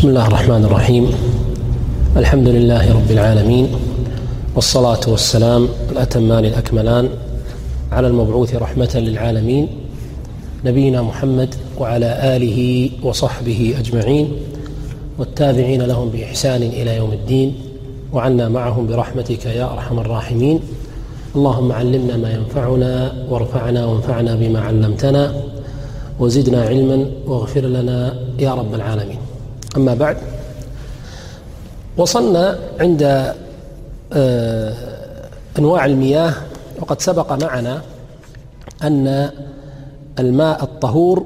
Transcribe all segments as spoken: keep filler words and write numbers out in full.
بسم الله الرحمن الرحيم. الحمد لله رب العالمين، والصلاة والسلام الأتمان الأكملان على المبعوث رحمة للعالمين نبينا محمد وعلى آله وصحبه أجمعين والتابعين لهم بإحسان إلى يوم الدين، وعنا معهم برحمتك يا أرحم الراحمين. اللهم علمنا ما ينفعنا وارفعنا وانفعنا بما علمتنا وزدنا علما واغفر لنا يا رب العالمين. أما بعد، وصلنا عند أنواع المياه، وقد سبق معنا أن الماء الطهور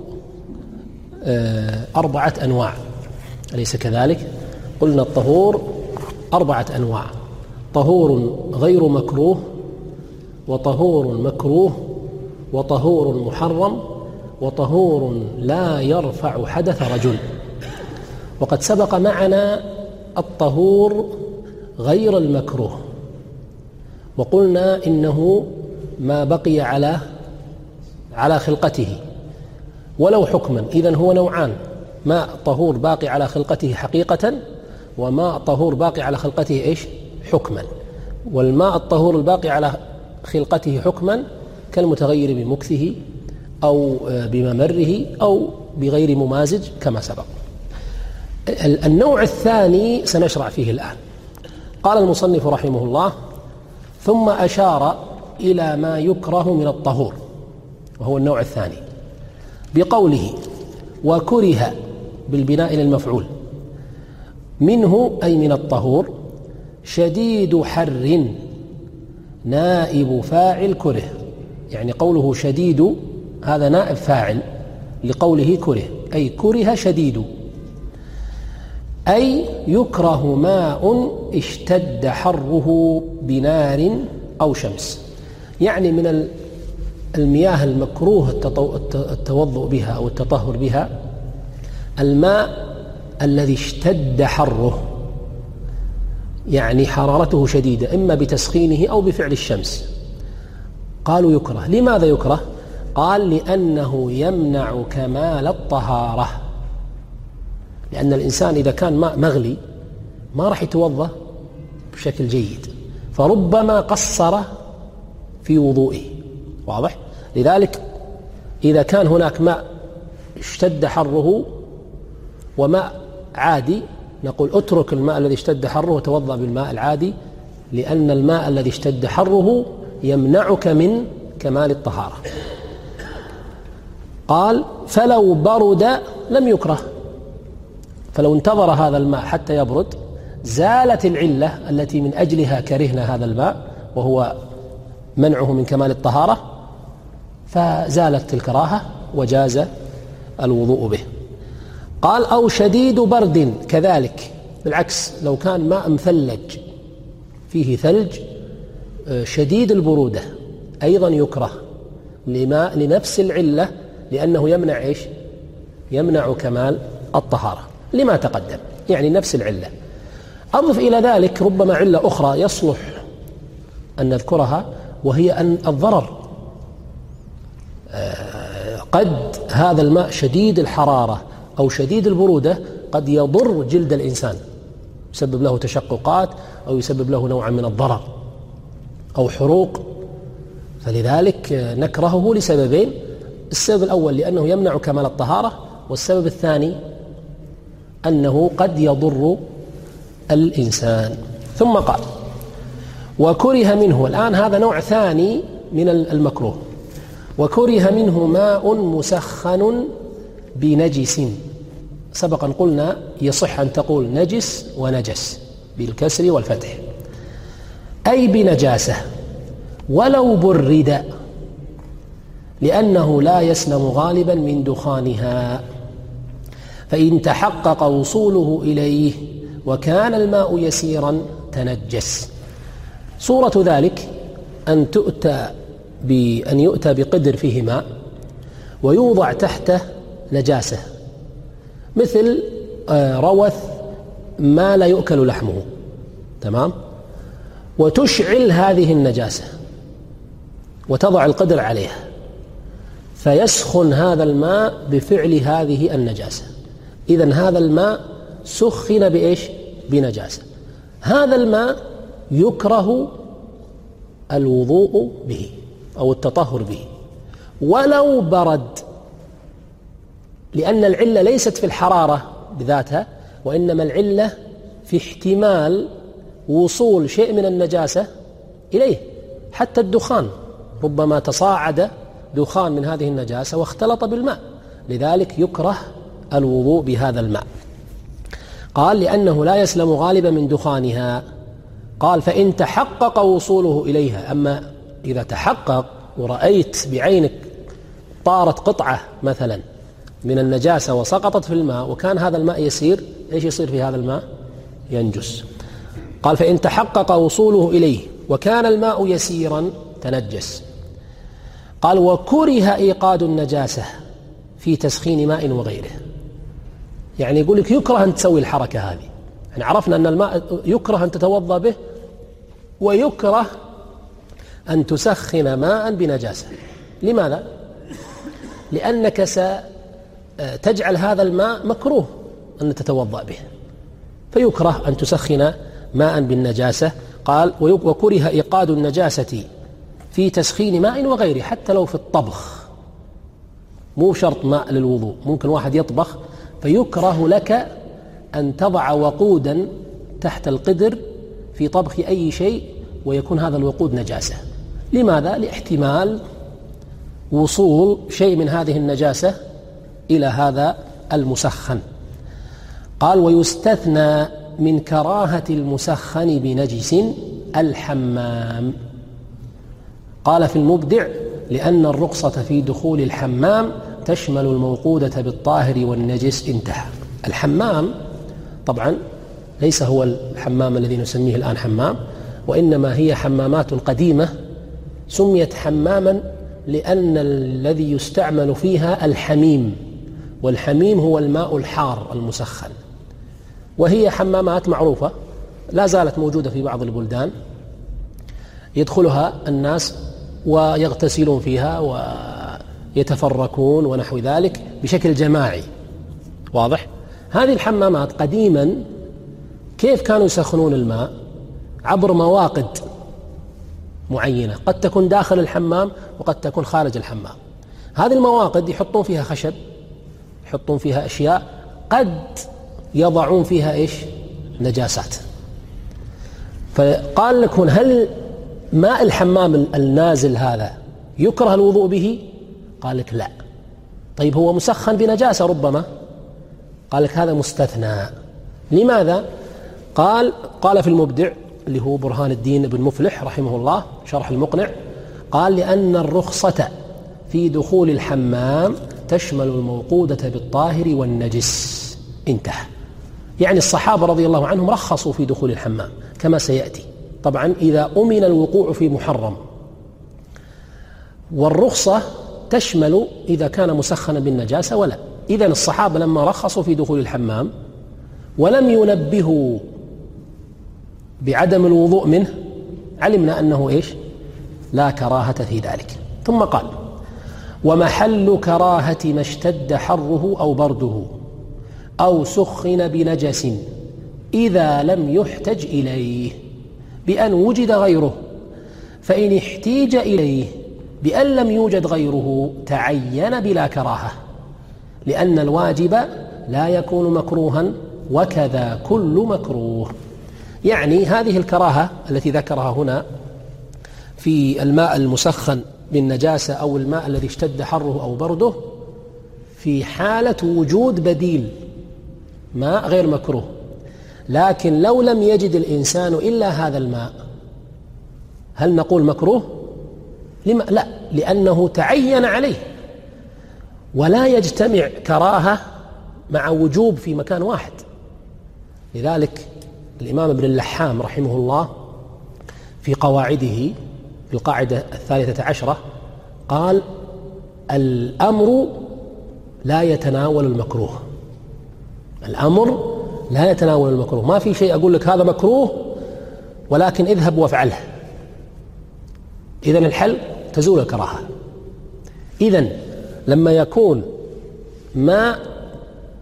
أربعة أنواع، أليس كذلك؟ قلنا الطهور أربعة أنواع: طهور غير مكروه، وطهور مكروه، وطهور محرم، وطهور لا يرفع حدث رجل. وقد سبق معنا الطهور غير المكروه، وقلنا إنه ما بقي على على خلقته ولو حكما. إذن هو نوعان: ماء طهور باقي على خلقته حقيقة، وماء طهور باقي على خلقته إيش؟ حكما. والماء الطهور الباقي على خلقته حكما كالمتغير بمكثه أو بممره أو بغير ممازج كما سبق. النوع الثاني سنشرع فيه الآن. قال المصنف رحمه الله: ثم أشار إلى ما يكره من الطهور، وهو النوع الثاني، بقوله: وكره بالبناء للمفعول، منه أي من الطهور شديد حر نائب فاعل كره. يعني قوله شديد هذا نائب فاعل لقوله كره، أي كره شديد، أي يكره ماء اشتد حره بنار أو شمس. يعني من المياه المكروه التوضؤ بها أو التطهر بها الماء الذي اشتد حره، يعني حرارته شديدة، إما بتسخينه أو بفعل الشمس. قالوا يكره. لماذا يكره؟ قال: لأنه يمنع كمال الطهارة، لأن الإنسان إذا كان ماء مغلي ما راح يتوضأ بشكل جيد، فربما قصر في وضوئه. واضح؟ لذلك إذا كان هناك ماء اشتد حره وماء عادي، نقول اترك الماء الذي اشتد حره وتوضأ بالماء العادي، لأن الماء الذي اشتد حره يمنعك من كمال الطهارة. قال: فلو برد لم يكره، فلو انتظر هذا الماء حتى يبرد زالت العلة التي من أجلها كرهنا هذا الماء، وهو منعه من كمال الطهارة، فزالت الكراهة وجاز الوضوء به. قال: أو شديد برد، كذلك بالعكس، لو كان ماء مثلج فيه ثلج شديد البرودة أيضا يكره لماء لنفس العلة، لأنه يمنع إيش؟ يمنع كمال الطهارة لما تقدم، يعني نفس العلة. أضف إلى ذلك ربما علة أخرى يصلح أن نذكرها، وهي أن الضرر. قد هذا الماء شديد الحرارة أو شديد البرودة قد يضر جلد الإنسان، يسبب له تشققات أو يسبب له نوعا من الضرر أو حروق، فلذلك نكرهه لسببين: السبب الأول لأنه يمنع كمال الطهارة، والسبب الثاني أنه قد يضر الإنسان. ثم قال: وكره منه، الآن هذا نوع ثاني من المكروه، وكره منه ماء مسخن بنجس. سبقا قلنا يصح أن تقول نجس ونجس بالكسر والفتح، أي بنجاسة ولو برد، لأنه لا يسلم غالبا من دخانها، فإن تحقق وصوله إليه وكان الماء يسيرا تنجس. صورة ذلك أن تؤتى بأن يؤتى بقدر فيه ماء ويوضع تحته نجاسة، مثل روث ما لا يؤكل لحمه، تمام، وتشعل هذه النجاسة وتضع القدر عليها، فيسخن هذا الماء بفعل هذه النجاسة. إذن هذا الماء سخن بإيش؟ بنجاسة. هذا الماء يكره الوضوء به أو التطهر به ولو برد، لأن العلة ليست في الحرارة بذاتها، وإنما العلة في احتمال وصول شيء من النجاسة إليه. حتى الدخان ربما تصاعد دخان من هذه النجاسة واختلط بالماء، لذلك يكره الوضوء بهذا الماء. قال لأنه لا يسلم غالبا من دخانها. قال فإن تحقق وصوله إليها، أما إذا تحقق ورأيت بعينك طارت قطعة مثلا من النجاسة وسقطت في الماء وكان هذا الماء يسير، إيش يصير في هذا الماء؟ ينجس. قال فإن تحقق وصوله إليه وكان الماء يسيرا تنجس. قال وكره إيقاد النجاسة في تسخين ماء وغيره، يعني يقول لك يكره أن تسوي الحركة هذه. يعني عرفنا أن الماء يكره أن تتوضأ به ويكره أن تسخن ماء بنجاسة. لماذا؟ لأنك ستجعل هذا الماء مكروه أن تتوضأ به، فيكره أن تسخن ماء بالنجاسة. قال وكره إيقاد النجاسة في تسخين ماء وغيره، حتى لو في الطبخ، مو شرط ماء للوضوء، ممكن واحد يطبخ فيكره لك أن تضع وقودا تحت القدر في طبخ أي شيء ويكون هذا الوقود نجاسة. لماذا؟ لاحتمال وصول شيء من هذه النجاسة إلى هذا المسخن. قال ويستثنى من كراهة المسخن بنجس الحمام. قال في المبدع لأن الرخصة في دخول الحمام تشمل الموقودة بالطاهر والنجس. انتهى. الحمام طبعا ليس هو الحمام الذي نسميه الآن حمام، وإنما هي حمامات قديمة سميت حماما لأن الذي يستعمل فيها الحميم، والحميم هو الماء الحار المسخن. وهي حمامات معروفة لا زالت موجودة في بعض البلدان، يدخلها الناس ويغتسلون فيها ويتفركون ونحو ذلك بشكل جماعي. واضح؟ هذه الحمامات قديما كيف كانوا يسخنون الماء؟ عبر مواقد معينة، قد تكون داخل الحمام وقد تكون خارج الحمام. هذه المواقد يحطون فيها خشب، يحطون فيها أشياء، قد يضعون فيها إيش؟ نجاسات. فقال لكم هل ماء الحمام النازل هذا يكره الوضوء به؟ قال لك لا. طيب هو مسخن بنجاسة ربما؟ قال لك هذا مستثنى. لماذا؟ قال قال في المبدع اللي هو برهان الدين بن مفلح رحمه الله شرح المقنع، قال لأن الرخصة في دخول الحمام تشمل الموقودة بالطاهر والنجس. انتهى. يعني الصحابة رضي الله عنهم رخصوا في دخول الحمام كما سيأتي، طبعا إذا أمن الوقوع في محرم، والرخصة تشمل إذا كان مسخنا بالنجاسة ولا. إذن الصحابة لما رخصوا في دخول الحمام ولم ينبهوا بعدم الوضوء منه علمنا أنه إيش؟ لا كراهة في ذلك. ثم قال ومحل كراهة ما اشتد حره أو برده أو سخن بنجس إذا لم يحتج إليه بأن وجد غيره، فإن احتيج إليه بأن لم يوجد غيره تعين بلا كراهة، لأن الواجب لا يكون مكروها وكذا كل مكروه. يعني هذه الكراهة التي ذكرها هنا في الماء المسخن بالنجاسة أو الماء الذي اشتد حره أو برده في حالة وجود بديل ماء غير مكروه. لكن لو لم يجد الإنسان إلا هذا الماء هل نقول مكروه؟ لما؟ لا، لأنه تعين عليه، ولا يجتمع كراهة مع وجوب في مكان واحد. لذلك الإمام ابن اللحام رحمه الله في قواعده في القاعدة الثالثة عشرة قال الأمر لا يتناول المكروه. الأمر لا يتناول المكروه، ما في شيء أقول لك هذا مكروه ولكن اذهب وافعله، إذن الحل تزول الكراهة. إذن لما يكون ماء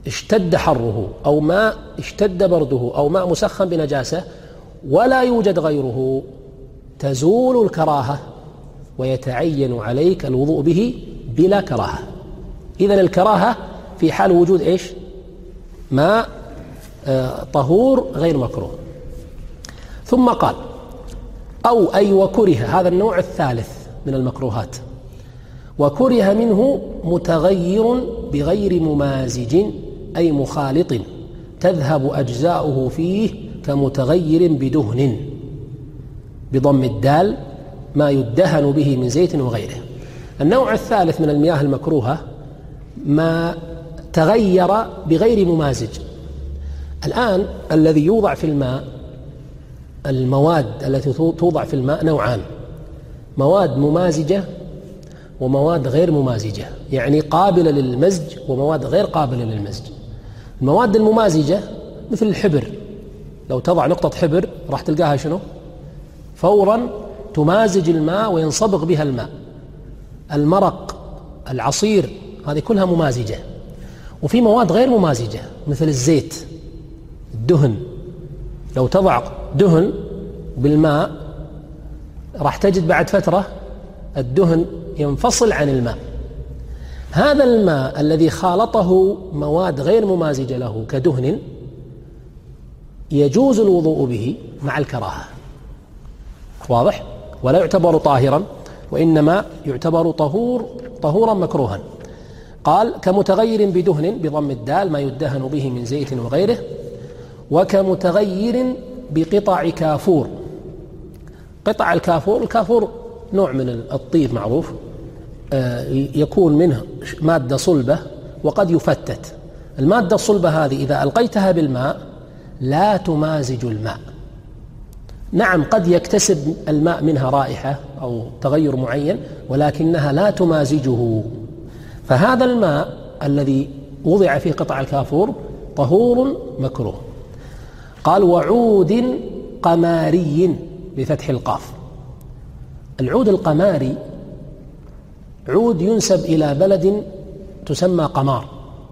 اشتد حره أو ماء اشتد برده أو ماء مسخن بنجاسة ولا يوجد غيره تزول الكراهة ويتعين عليك الوضوء به بلا كراهة. إذن الكراهة في حال وجود إيش؟ ماء آه طهور غير مكروه. ثم قال أو أي وكره، هذا النوع الثالث من المكروهات، وكره منه متغير بغير ممازج أي مخالط تذهب أجزاؤه فيه كمتغير بدهن بضم الدال ما يدهن به من زيت وغيره. النوع الثالث من المياه المكروهة ما تغير بغير ممازج. الآن الذي يوضع في الماء، المواد التي توضع في الماء نوعان: مواد ممازجة ومواد غير ممازجة، يعني قابلة للمزج ومواد غير قابلة للمزج. المواد الممازجة مثل الحبر، لو تضع نقطة حبر راح تلقاها شنو؟ فورا تمازج الماء وينصبغ بها الماء. المرق، العصير، هذه كلها ممازجة. وفي مواد غير ممازجة مثل الزيت، الدهن، لو تضع دهن بالماء راح تجد بعد فترة الدهن ينفصل عن الماء. هذا الماء الذي خالطه مواد غير ممازجة له كدهن يجوز الوضوء به مع الكراهة، واضح؟ ولا يعتبر طاهرا، وإنما يعتبر طهور طهورا مكروها. قال كمتغير بدهن بضم الدال ما يدهن به من زيت وغيره، وكمتغير بقطع كافور. قطع الكافور، الكافور نوع من الطيب معروف، يكون منه مادة صلبة وقد يفتت. المادة الصلبة هذه إذا ألقيتها بالماء لا تمازج الماء. نعم قد يكتسب الماء منها رائحة أو تغير معين، ولكنها لا تمازجه. فهذا الماء الذي وضع فيه قطع الكافور طهور مكروه. قال وعود قماري بفتح القاف. العود القماري عود ينسب إلى بلد تسمى قمار.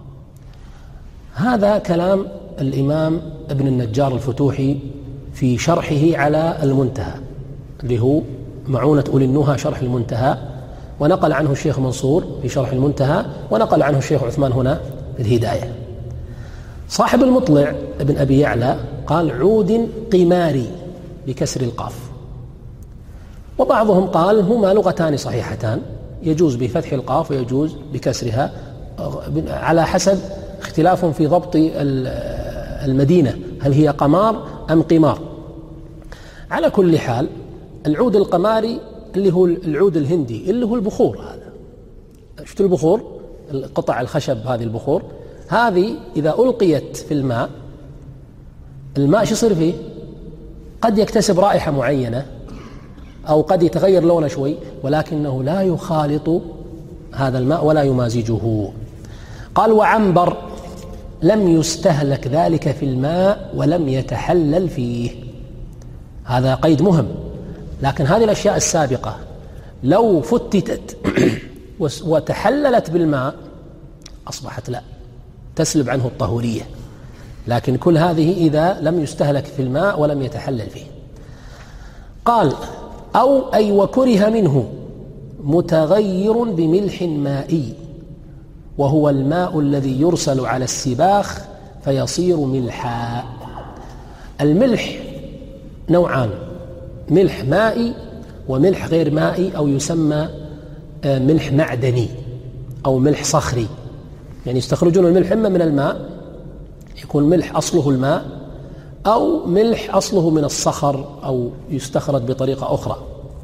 هذا كلام الإمام ابن النجار الفتوحي في شرحه على المنتهى، اللي هو معونة أولي النهى شرح المنتهى، ونقل عنه الشيخ منصور في شرح المنتهى، ونقل عنه الشيخ عثمان هنا في الهداية. صاحب المطلع ابن أبي يعلى قال عود قماري بكسر القاف، وبعضهم قال هما لغتان صحيحتان، يجوز بفتح القاف ويجوز بكسرها على حسب اختلاف في ضبط المدينة، هل هي قمار أم قمار. على كل حال العود القماري اللي هو العود الهندي اللي هو البخور. هذا شفت البخور، قطع الخشب هذه البخور، هذه إذا ألقيت في الماء، الماء شو يصير فيه؟ قد يكتسب رائحة معينة أو قد يتغير لونه شوي، ولكنه لا يخالط هذا الماء ولا يمازجه. قال وعنبر لم يستهلك ذلك في الماء ولم يتحلل فيه. هذا قيد مهم. لكن هذه الأشياء السابقة لو فتتت وتحللت بالماء أصبحت لا تسلب عنه الطهورية، لكن كل هذه إذا لم يستهلك في الماء ولم يتحلل فيه. قال أو أي وكره منه متغير بملح مائي، وهو الماء الذي يرسل على السباخ فيصير ملحا. الملح نوعان: ملح مائي وملح غير مائي، أو يسمى ملح معدني أو ملح صخري. يعني يستخرجون الملح إما من الماء، يكون ملح أصله الماء، أو ملح أصله من الصخر أو يستخرج بطريقة أخرى.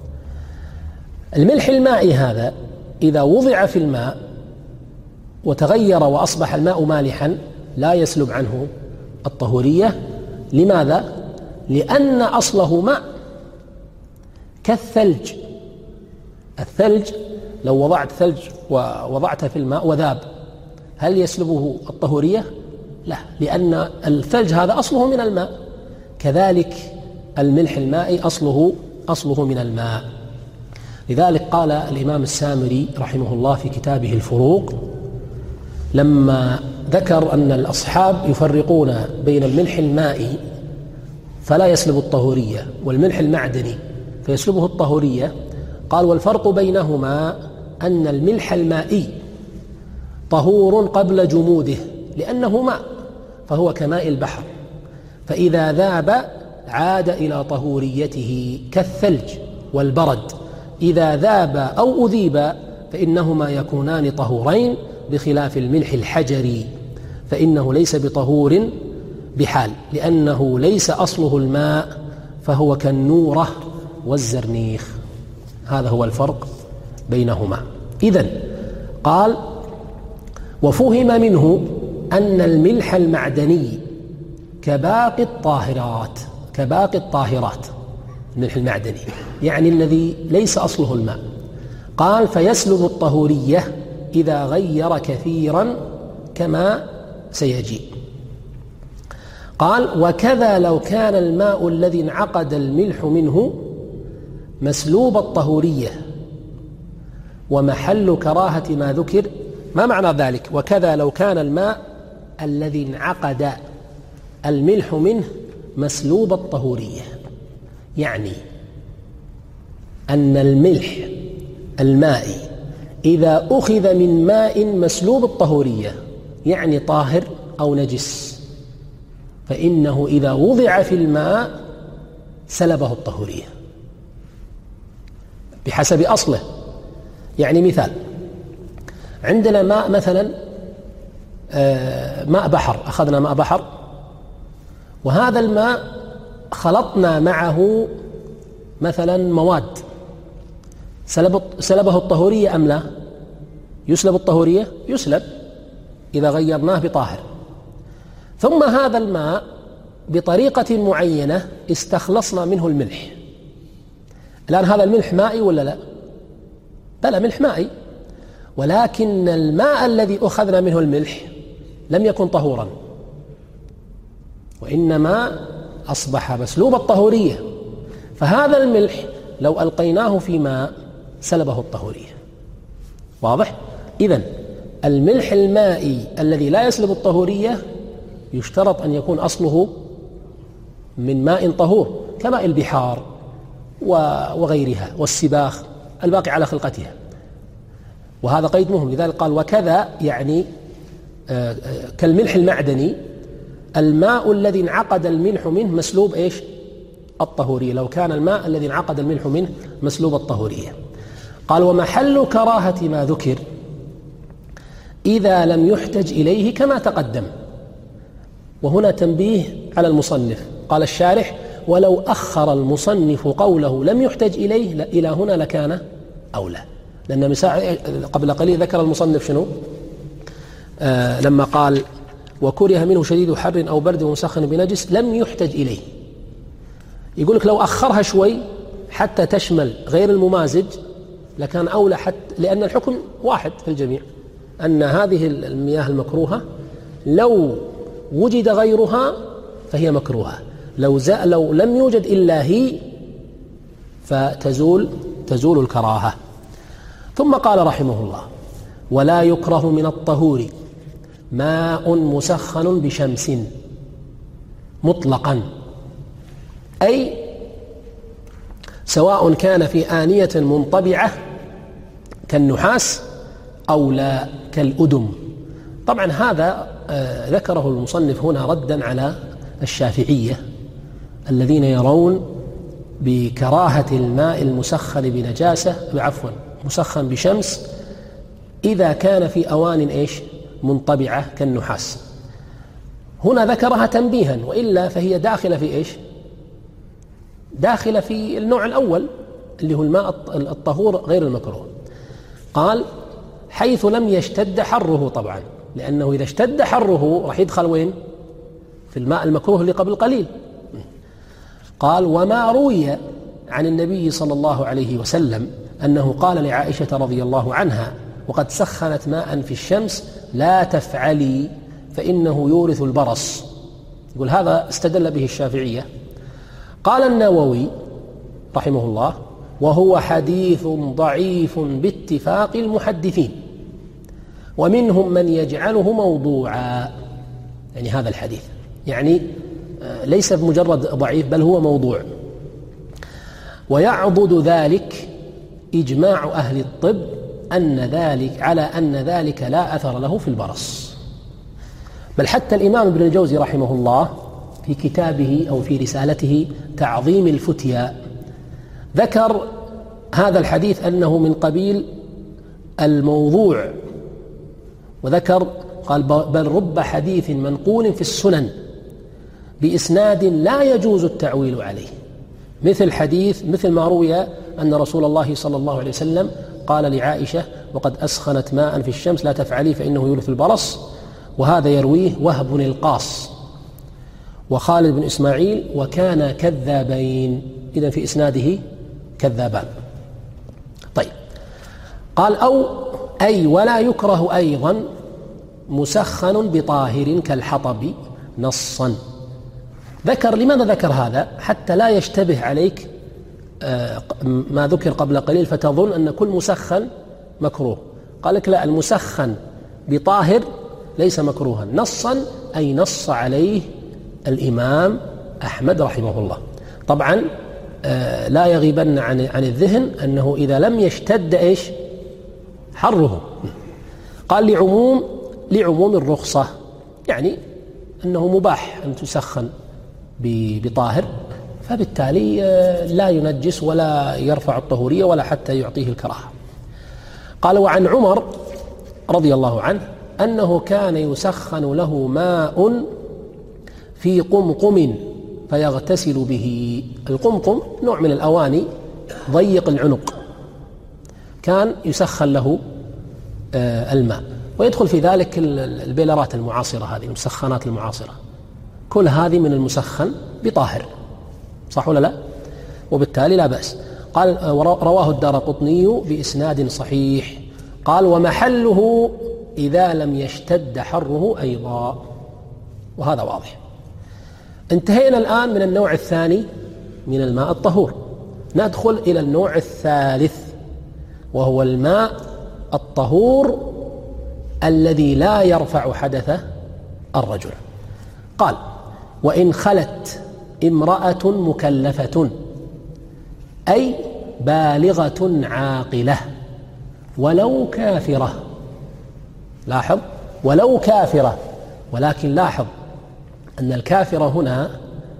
الملح المائي هذا إذا وضع في الماء وتغير وأصبح الماء مالحا لا يسلب عنه الطهورية. لماذا؟ لأن أصله ماء كالثلج. الثلج لو وضعت ثلج ووضعته في الماء وذاب هل يسلبه الطهورية؟ لا، لأن الثلج هذا أصله من الماء. كذلك الملح المائي أصله أصله من الماء. لذلك قال الإمام السامري رحمه الله في كتابه الفروق لما ذكر أن الأصحاب يفرقون بين الملح المائي فلا يسلب الطهورية والملح المعدني فيسلبه الطهورية. قال والفرق بينهما أن الملح المائي طهور قبل جموده لأنه ماء فهو كماء البحر، فإذا ذاب عاد إلى طهوريته كالثلج والبرد، إذا ذاب أو أذيب فإنهما يكونان طهورين، بخلاف الملح الحجري فإنه ليس بطهور بحال لأنه ليس أصله الماء فهو كالنورة والزرنيخ. هذا هو الفرق بينهما. إذن قال وفهم منه أن الملح المعدني كباقي الطاهرات كباقي الطاهرات الملح المعدني يعني الذي ليس أصله الماء. قال فيسلب الطهورية إذا غير كثيرا كما سيجيء. قال وكذا لو كان الماء الذي انعقد الملح منه مسلوب الطهورية ومحل كراهة ما ذكر. ما معنى ذلك؟ وكذا لو كان الماء الذي انعقد الملح منه مسلوب الطهورية، يعني أن الملح المائي إذا أخذ من ماء مسلوب الطهورية يعني طاهر أو نجس فإنه إذا وضع في الماء سلبه الطهورية بحسب أصله. يعني مثال، عندنا ماء مثلا ماء بحر، أخذنا ماء بحر وهذا الماء خلطنا معه مثلا مواد، سلبه الطهورية أم لا؟ يسلب الطهورية؟ يسلب إذا غيرناه بطاهر. ثم هذا الماء بطريقة معينة استخلصنا منه الملح. الآن هذا الملح مائي ولا لا؟ بلى ملح مائي، ولكن الماء الذي أخذنا منه الملح لم يكن طهورا وإنما أصبح مسلوب الطهورية، فهذا الملح لو ألقيناه في ماء سلبه الطهورية. واضح؟ إذن الملح المائي الذي لا يسلب الطهورية يشترط أن يكون أصله من ماء طهور كماء البحار وغيرها والسباخ الباقي على خلقتها، وهذا قيد مهم. لذلك قال وكذا يعني كالملح المعدني الماء الذي انعقد الملح منه مسلوب إيش؟ الطهورية، لو كان الماء الذي انعقد الملح منه مسلوب الطهورية. قال ومحل كراهة ما ذكر إذا لم يحتج إليه كما تقدم. وهنا تنبيه على المصنف، قال الشارح ولو أخر المصنف قوله لم يحتج إليه إلى هنا لكان أولى، لأن قبل قليل ذكر المصنف شنو؟ آه لما قال وكره منه شديد حر أو برد ومسخن بنجس لم يحتج إليه، يقول لك لو أخرها شوي حتى تشمل غير الممازج لكان أولى، حتى لأن الحكم واحد في الجميع، أن هذه المياه المكروهة لو وجد غيرها فهي مكروهة، لو, لو لم يوجد إلا هي فتزول تزول الكراهة. ثم قال رحمه الله ولا يكره من الطهور ماء مسخن بشمس مطلقا، أي سواء كان في آنية منطبعة كالنحاس أو لا كالأدم. طبعا هذا ذكره المصنف هنا ردا على الشافعية الذين يرون بكراهة الماء المسخن بنجاسة عفوا مسخن بشمس إذا كان في أوان إيش منطبعة كالنحاس. هنا ذكرها تنبيها، وإلا فهي داخلة في إيش؟ داخلة في النوع الأول اللي هو الماء الطهور غير المكروه. قال حيث لم يشتد حره، طبعا لأنه إذا اشتد حره راح يدخل وين؟ في الماء المكروه اللي قبل قليل. قال وما روي عن النبي صلى الله عليه وسلم أنه قال لعائشة رضي الله عنها وقد سخنت ماء في الشمس لا تفعلي فإنه يورث البرص، يقول هذا استدل به الشافعية. قال النووي رحمه الله وهو حديث ضعيف باتفاق المحدثين، ومنهم من يجعله موضوعا، يعني هذا الحديث يعني ليس بمجرد ضعيف بل هو موضوع. ويعضد ذلك إجماع أهل الطب أن ذلك على أن ذلك لا أثر له في البرص، بل حتى الإمام ابن الجوزي رحمه الله في كتابه أو في رسالته تعظيم الفتيا ذكر هذا الحديث أنه من قبيل الموضوع، وذكر قال بل رب حديث منقول في السنن بإسناد لا يجوز التعويل عليه، مثل حديث مثل ما روي أن رسول الله صلى الله عليه وسلم قال لعائشة وقد أسخنت ماء في الشمس لا تفعلي فإنه يورث البرص، وهذا يرويه وهب القاص وخالد بن إسماعيل وكان كذابين، إذن في إسناده كذابان. طيب قال أو أي ولا يكره أيضا مسخن بطاهر كالحطب نصا. ذكر لماذا ذكر هذا؟ حتى لا يشتبه عليك ما ذكر قبل قليل فتظن أن كل مسخن مكروه. قال لك لا، المسخن بطاهر ليس مكروها نصا، أي نص عليه الإمام أحمد رحمه الله. طبعا لا يغيبن عن عن الذهن أنه إذا لم يشتد إيش حره، قال لعموم لعموم الرخصة، يعني أنه مباح أن تسخن بطاهر، فبالتالي لا ينجس ولا يرفع الطهورية ولا حتى يعطيه الكراهة. قال وعن عمر رضي الله عنه أنه كان يسخن له ماء في قمقم فيغتسل به. القمقم نوع من الأواني ضيق العنق، كان يسخن له الماء، ويدخل في ذلك البيلرات المعاصرة، هذه المسخنات المعاصرة، كل هذه من المسخن بطاهر، صح ولا لا؟ وبالتالي لا بأس. قال رواه الدارقطني بإسناد صحيح. قال ومحله إذا لم يشتد حره أيضا، وهذا واضح. انتهينا الآن من النوع الثاني من الماء الطهور، ندخل إلى النوع الثالث وهو الماء الطهور الذي لا يرفع حدث الرجل. قال وإن خلت امرأة مكلفة أي بالغة عاقلة ولو كافرة، لاحظ ولو كافرة، ولكن لاحظ أن الكافرة هنا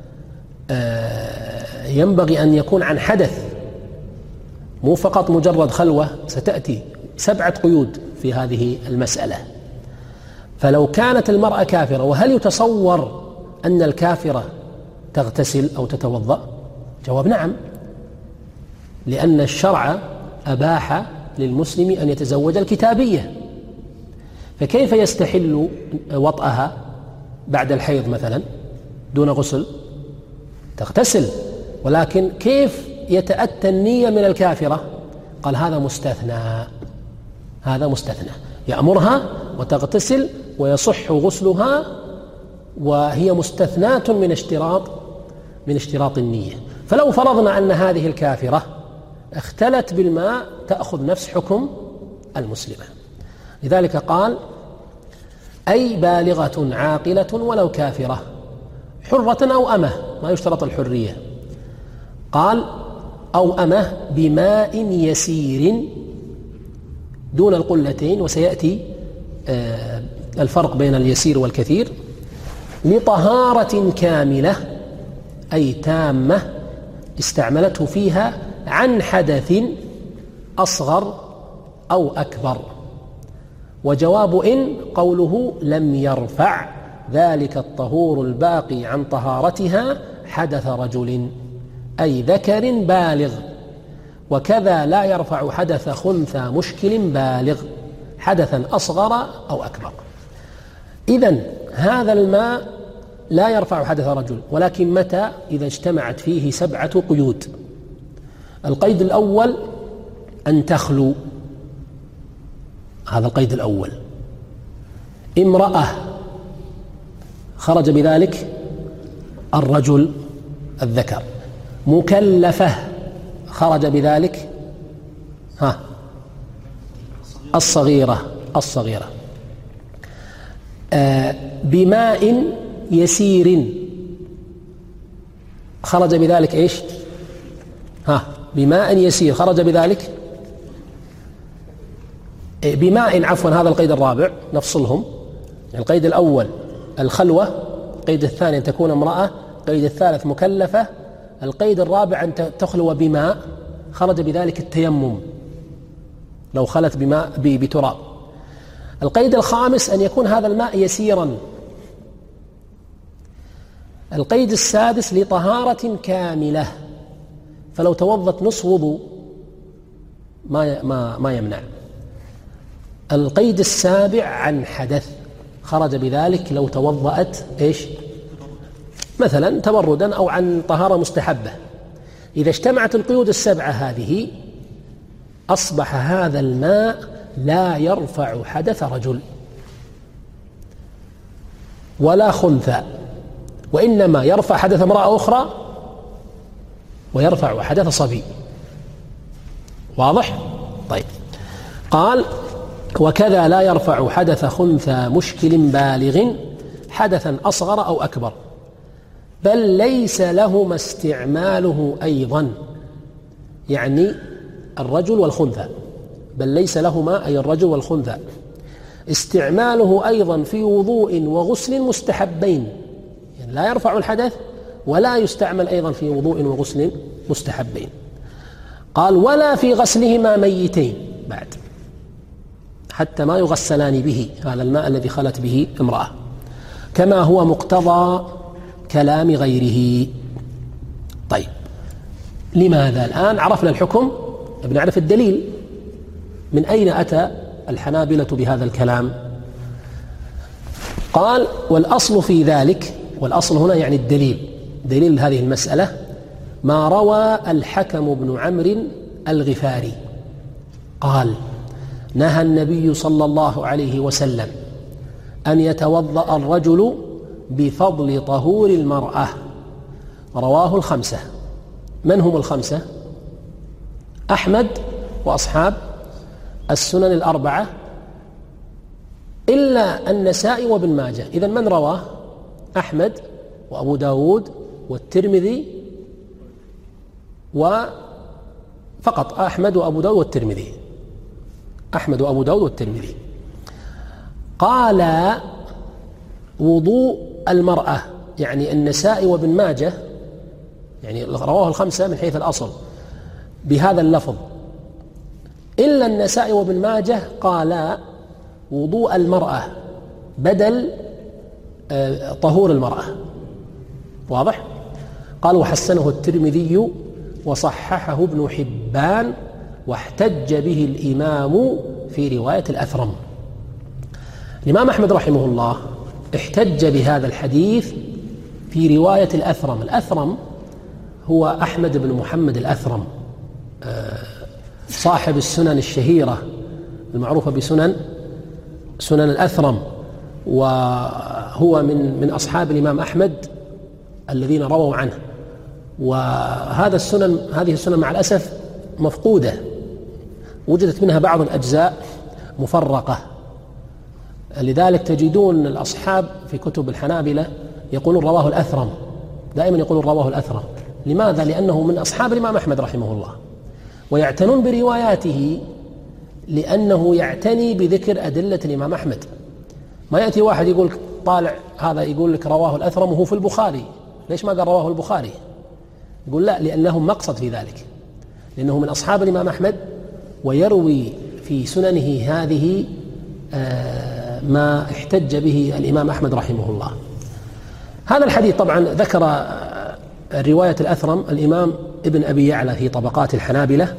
ينبغي أن يكون عن حدث، مو فقط مجرد خلوة، ستأتي سبعة قيود في هذه المسألة. فلو كانت المرأة كافرة، وهل يتصور أن الكافرة تغتسل أو تتوضأ؟ جواب نعم، لأن الشرع أباح للمسلم أن يتزوج الكتابية، فكيف يستحل وطئها بعد الحيض مثلا دون غسل؟ تغتسل، ولكن كيف يتأتى النية من الكافرة؟ قال هذا مستثنى، هذا مستثنى، يأمرها وتغتسل ويصح غسلها، وهي مستثناة من اشتراط من اشتراط النية. فلو فرضنا أن هذه الكافرة اختلت بالماء تأخذ نفس حكم المسلمة. لذلك قال أي بالغة عاقلة ولو كافرة، حرة أو أمة، ما يشترط الحرية. قال أو أمة بماء يسير دون القلتين، وسيأتي الفرق بين اليسير والكثير، لطهارة كاملة أي تامة استعملته فيها عن حدث أصغر أو أكبر. وجواب إن قوله لم يرفع ذلك الطهور الباقي عن طهارتها حدث رجل أي ذكر بالغ، وكذا لا يرفع حدث خنثى مشكل بالغ حدثا أصغر أو أكبر. إذن هذا الماء لا يرفع حدث رجل، ولكن متى؟ إذا اجتمعت فيه سبعة قيود. القيد الأول أن تخلو، هذا القيد الأول. امرأة خرج بذلك الرجل الذكر. مكلفة خرج بذلك ها الصغيرة الصغيرة آه بماء يسير خرج بذلك إيش؟ ها بماء يسير خرج بذلك بماء عفوا هذا القيد الرابع نفصلهم. القيد الأول الخلوة، القيد الثاني أن تكون امرأة، القيد الثالث مكلفة، القيد الرابع أن تخلو بماء خرج بذلك التيمم لو خلت بماء بتراب. القيد الخامس أن يكون هذا الماء يسيرا. القيد السادس لطهارة كاملة، فلو توضت نصف وضوء ما ما ما يمنع. القيد السابع عن حدث خرج بذلك لو توضأت إيش مثلا تبردا أو عن طهارة مستحبة. إذا اجتمعت القيود السبعة هذه أصبح هذا الماء لا يرفع حدث رجل ولا خنثى، وإنما يرفع حدث امرأة أخرى ويرفع حدث صبي. واضح؟ طيب. قال وكذا لا يرفع حدث خنثى مشكل بالغ حدثا أصغر أو أكبر، بل ليس لهما استعماله أيضا، يعني الرجل والخنثى، بل ليس لهما أي الرجل والخنثى استعماله أيضا في وضوء وغسل مستحبين، يعني لا يرفع الحدث ولا يستعمل أيضا في وضوء وغسل مستحبين. قال ولا في غسلهما ميتين بعد، حتى ما يغسلان به هذا الماء الذي خلت به امرأة، كما هو مقتضى كلام غيره. طيب لماذا؟ الآن عرفنا الحكم، بنعرف الدليل. من أين أتى الحنابلة بهذا الكلام؟ قال والأصل في ذلك، والأصل هنا يعني الدليل، دليل هذه المسألة ما روى الحكم بن عمرو الغفاري قال نهى النبي صلى الله عليه وسلم أن يتوضأ الرجل بفضل طهور المرأة، رواه الخمسة. من هم الخمسة؟ أحمد وأصحاب السنن الأربعة إلا النسائي وابن ماجه. إذن من رواه؟ أحمد وأبو داود والترمذي، وفقط أحمد وأبو داود والترمذي، أحمد وأبو داود والترمذي. قال وضوء المرأة، يعني النسائي وابن ماجه، يعني رواه الخمسة من حيث الأصل بهذا اللفظ، إلا النسائي وابن ماجه قال وضوء المرأة بدل طهور المرأة. واضح؟ قال وحسنه الترمذي وصححه ابن حبان واحتج به الإمام في رواية الأثرم. الإمام أحمد رحمه الله احتج بهذا الحديث في رواية الأثرم. الأثرم هو أحمد بن محمد الأثرم صاحب السنن الشهيرة المعروفة بسنن سنن الأثرم، وهو من من أصحاب الإمام أحمد الذين رووا عنه. وهذا السنن هذه السنن مع الأسف مفقودة، وجدت منها بعض الأجزاء مفرقة، لذلك تجدون الأصحاب في كتب الحنابلة يقولون رواه الأثرم، دائما يقولون رواه الأثرم. لماذا؟ لأنه من أصحاب الإمام أحمد رحمه الله، ويعتنون برواياته لأنه يعتني بذكر أدلة الإمام أحمد. ما يأتي واحد يقول طالع هذا يقول لك رواه الأثرم وهو في البخاري، ليش ما قال رواه البخاري؟ يقول لا، لأنهم مقصد في ذلك، لأنه من أصحاب الإمام أحمد ويروي في سننه هذه ما احتج به الإمام أحمد رحمه الله. هذا الحديث طبعا ذكر رواية الأثرم الإمام ابن أبي يعلى في طبقات الحنابلة.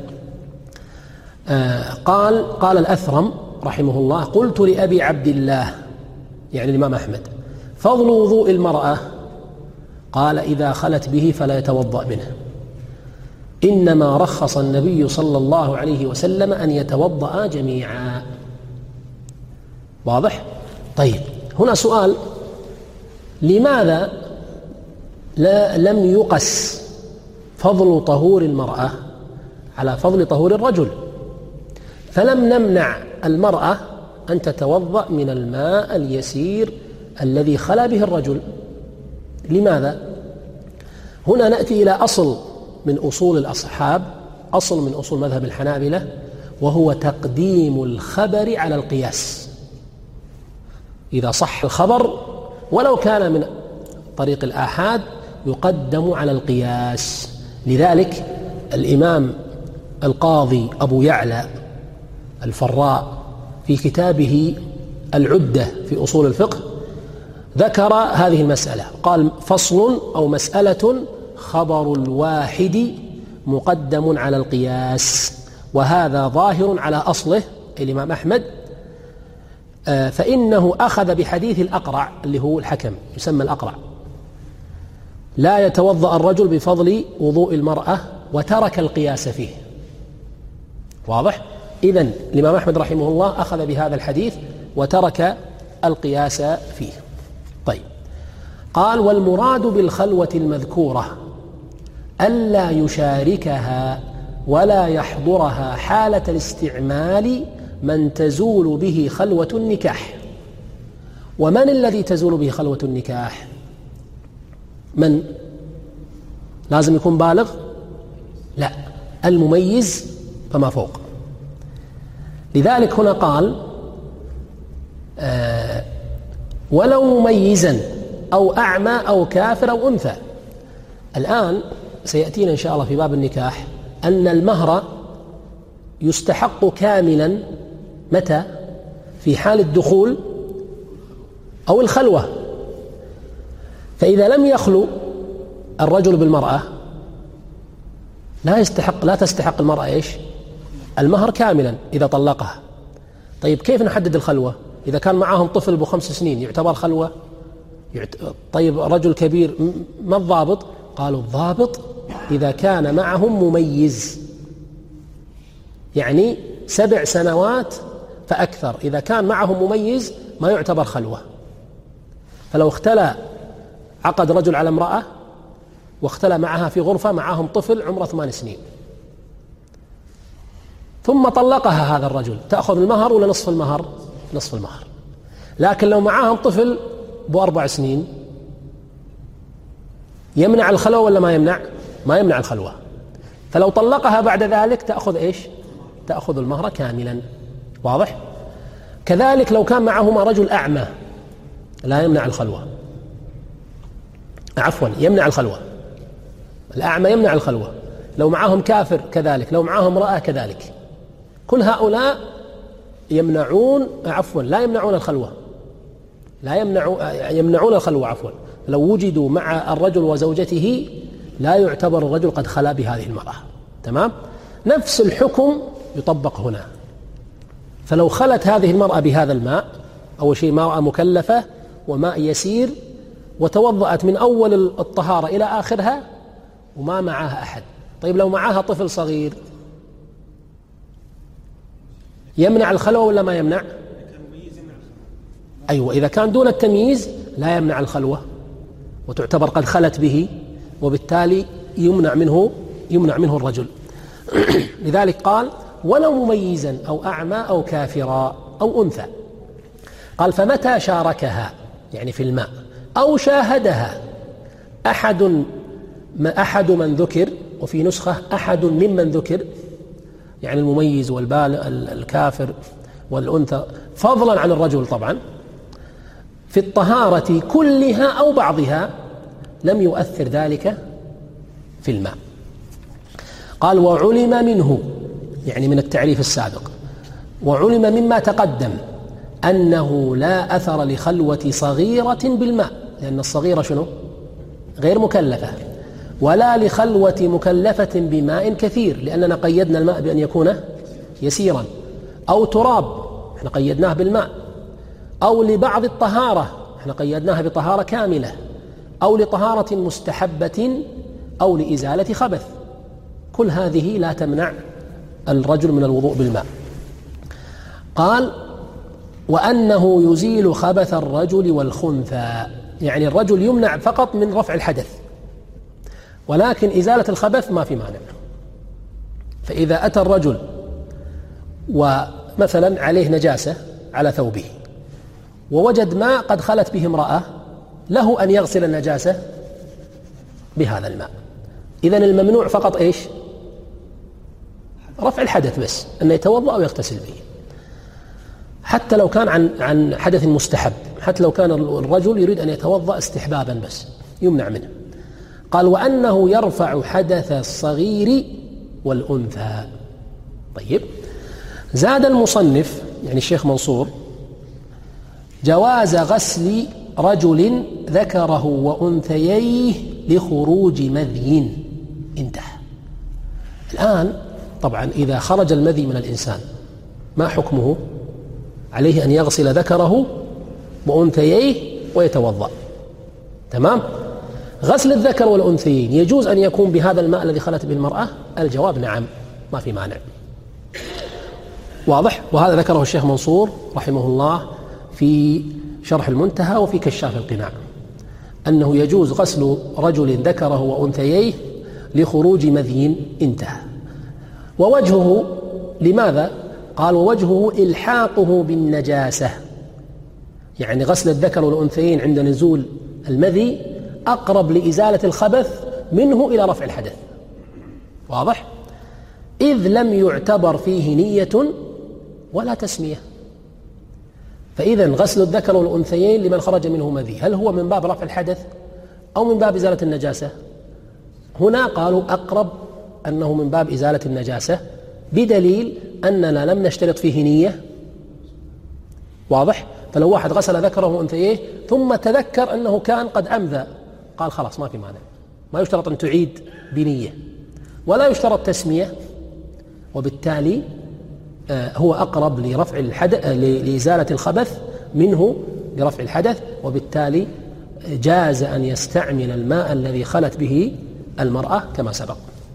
قال قال الأثرم رحمه الله قلت لأبي عبد الله يعني الإمام أحمد فضل وضوء المرأة، قال إذا خلت به فلا يتوضأ منه، إنما رخص النبي صلى الله عليه وسلم أن يتوضأ جميعا. واضح؟ طيب هنا سؤال، لماذا لا لم يقس فضل طهور المرأة على فضل طهور الرجل؟ فلم نمنع المرأة أن تتوضأ من الماء اليسير الذي خلا به الرجل. لماذا؟ هنا نأتي إلى أصل من أصول الأصحاب، أصل من أصول مذهب الحنابلة، وهو تقديم الخبر على القياس. إذا صح الخبر ولو كان من طريق الآحاد يقدم على القياس. لذلك الإمام القاضي أبو يعلى الفراء في كتابه العدة في أصول الفقه ذكر هذه المسألة، قال: فصل أو مسألة خبر الواحد مقدم على القياس، وهذا ظاهر على أصله الإمام أحمد، فإنه أخذ بحديث الأقرع اللي هو الحكم يسمى الأقرع: لا يتوضأ الرجل بفضل وضوء المرأة، وترك القياس فيه. واضح؟ إذن الإمام أحمد رحمه الله أخذ بهذا الحديث وترك القياس فيه. طيب، قال: والمراد بالخلوة المذكورة ألا يشاركها ولا يحضرها حالة الاستعمال من تزول به خلوة النكاح. ومن الذي تزول به خلوة النكاح؟ من؟ لازم يكون بالغ؟ لا، المميز فما فوق. لذلك هنا قال: آه ولو مميزا أو أعمى أو كافر أو أنثى. الآن سيأتينا إن شاء الله في باب النكاح أن المهر يستحق كاملا متى؟ في حال الدخول أو الخلوة. فإذا لم يخلو الرجل بالمرأة لا يستحق لا تستحق المرأة إيش؟ المهر كاملا إذا طلقها. طيب، كيف نحدد الخلوة؟ إذا كان معهم طفل بخمس سنين يعتبر خلوة؟ يعت... طيب، رجل كبير، ما الضابط؟ قالوا: الضابط إذا كان معهم مميز، يعني سبع سنوات فأكثر. إذا كان معهم مميز ما يعتبر خلوة. فلو اختلى عقد رجل على امرأة واختلى معها في غرفة معهم طفل عمره ثمان سنين ثم طلقها هذا الرجل، تأخذ المهر ولا نصف المهر؟ نصف المهر. لكن لو معهم طفل بأربع سنين يمنع الخلوة ولا ما يمنع؟ ما يمنع الخلوة. فلو طلقها بعد ذلك تأخذ إيش؟ تأخذ المهر كاملا. واضح؟ كذلك لو كان معهما رجل أعمى لا يمنع الخلوة، عفوا يمنع الخلوة، الأعمى يمنع الخلوة. لو معهم كافر كذلك، لو معهم امرأة كذلك، كل هؤلاء يمنعون عفوا لا يمنعون الخلوة، لا يمنعون يمنعون الخلوة عفوا لو وجدوا مع الرجل وزوجته لا يعتبر الرجل قد خلا بهذه المرأة. تمام؟ نفس الحكم يطبق هنا. فلو خلت هذه المرأة بهذا الماء، أول شيء ماء مكلفة وماء يسير، وتوضأت من أول الطهارة إلى آخرها وما معها أحد. طيب، لو معها طفل صغير يمنع الخلوة ولا ما يمنع؟ أيوة، إذا كان دون التمييز لا يمنع الخلوة وتعتبر قد خلت به، وبالتالي يمنع منه يمنع منه الرجل. لذلك قال: ولو مميزا أو أعمى أو كافرا أو أنثى. قال: فمتى شاركها يعني في الماء أو شاهدها أحد أحد من ذكر، وفي نسخة أحد ممن ذكر، يعني المميز والبالغ الكافر والأنثى فضلا عن الرجل طبعا، في الطهارة كلها أو بعضها لم يؤثر ذلك في الماء. قال: وعلم منه، يعني من التعريف السابق، وعلم مما تقدم أنه لا أثر لخلوة صغيرة بالماء، لأن الصغيرة شنو؟ غير مكلفة، ولا لخلوة مكلفة بماء كثير، لأننا قيدنا الماء بأن يكون يسيرا، أو تراب احنا قيدناه بالماء، أو لبعض الطهارة احنا قيدناها بطهارة كاملة، أو لطهارة مستحبة، أو لإزالة خبث. كل هذه لا تمنع الرجل من الوضوء بالماء. قال: وأنه يزيل خبث الرجل والخنثى، يعني الرجل يمنع فقط من رفع الحدث، ولكن إزالة الخبث ما في مانع. فإذا أتى الرجل ومثلا عليه نجاسة على ثوبه ووجد ماء قد خلت به امرأة، له أن يغسل النجاسة بهذا الماء. إذن الممنوع فقط إيش؟ رفع الحدث بس، أن يتوضأ أو يغتسل به، حتى لو كان عن عن حدث مستحب، حتى لو كان الرجل يريد أن يتوضأ استحبابا بس يمنع منه. قال وأنه يرفع حدث الصغير والأنثى. طيب، زاد المصنف يعني الشيخ منصور جواز غسل رجل ذكره وأنثييه لخروج مذي. انتهى. الآن طبعا إذا خرج المذي من الإنسان ما حكمه؟ عليه أن يغسل ذكره وأنثييه ويتوضأ. تمام؟ غسل الذكر والأنثيين يجوز أن يكون بهذا الماء الذي خلت به المرأة؟ الجواب نعم، ما في مانع. واضح؟ وهذا ذكره الشيخ منصور رحمه الله في شرح المنتهى وفي كشاف القناع، أنه يجوز غسل رجل ذكره وأنثييه لخروج مذي. انتهى. ووجهه لماذا؟ قال ووجهه إلحاقه بالنجاسة، يعني غسل الذكر والأنثيين عند نزول المذي أقرب لإزالة الخبث منه إلى رفع الحدث. واضح؟ إذ لم يعتبر فيه نية ولا تسمية. فإذا غسل الذكر والأنثيين لمن خرج منه مذي هل هو من باب رفع الحدث أو من باب إزالة النجاسة؟ هنا قالوا أقرب أنه من باب إزالة النجاسة، بدليل أننا لم نشترط فيه نية. واضح؟ فلو واحد غسل ذكره وأنثيه ثم تذكر أنه كان قد أمذى، قال خلاص ما في مانع، ما يشترط أن تعيد بنية ولا يشترط تسمية، وبالتالي هو أقرب لرفع الحدث لإزالة الخبث منه لرفع الحدث، وبالتالي جاز أن يستعمل الماء الذي خلت به المرأة كما سبق.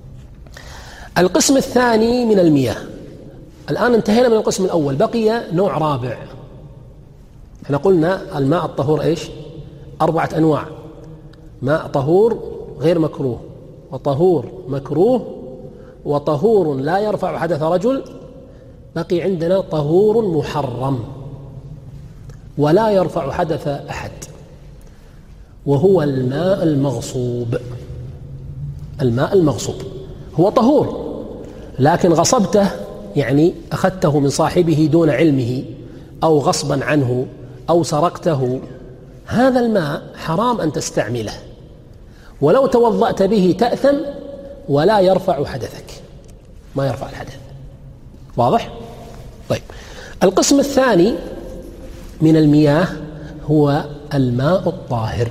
القسم الثاني من المياه. الآن انتهينا من القسم الأول، بقي نوع رابع. احنا قلنا الماء الطهور ايش؟ أربعة أنواع: ماء طهور غير مكروه، وطهور مكروه، وطهور لا يرفع حدث رجل. بقي عندنا طهور محرم ولا يرفع حدث أحد، وهو الماء المغصوب. الماء المغصوب هو طهور لكن غصبته، يعني أخذته من صاحبه دون علمه أو غصبا عنه أو سرقته، هذا الماء حرام أن تستعمله، ولو توضأت به تأثم ولا يرفع حدثك، ما يرفع الحدث. واضح؟ طيب، القسم الثاني من المياه هو الماء الطاهر.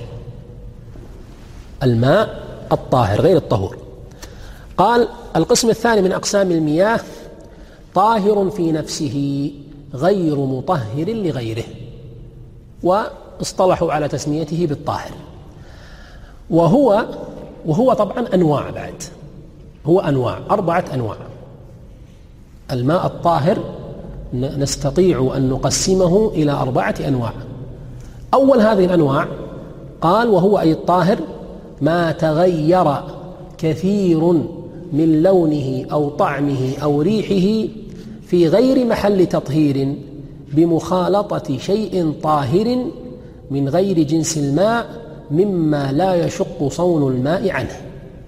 الماء الطاهر غير الطهور. قال القسم الثاني من أقسام المياه طاهر في نفسه غير مطهر لغيره، واصطلحوا على تسميته بالطاهر. وهو وهو طبعا أنواع، بعد هو أنواع، أربعة أنواع. الماء الطاهر نستطيع أن نقسمه إلى أربعة أنواع. أول هذه الأنواع قال وهو أي الطاهر ما تغير كثير من لونه أو طعمه أو ريحه في غير محل تطهير بمخالطة شيء طاهر من غير جنس الماء مما لا يشق صون الماء عنه.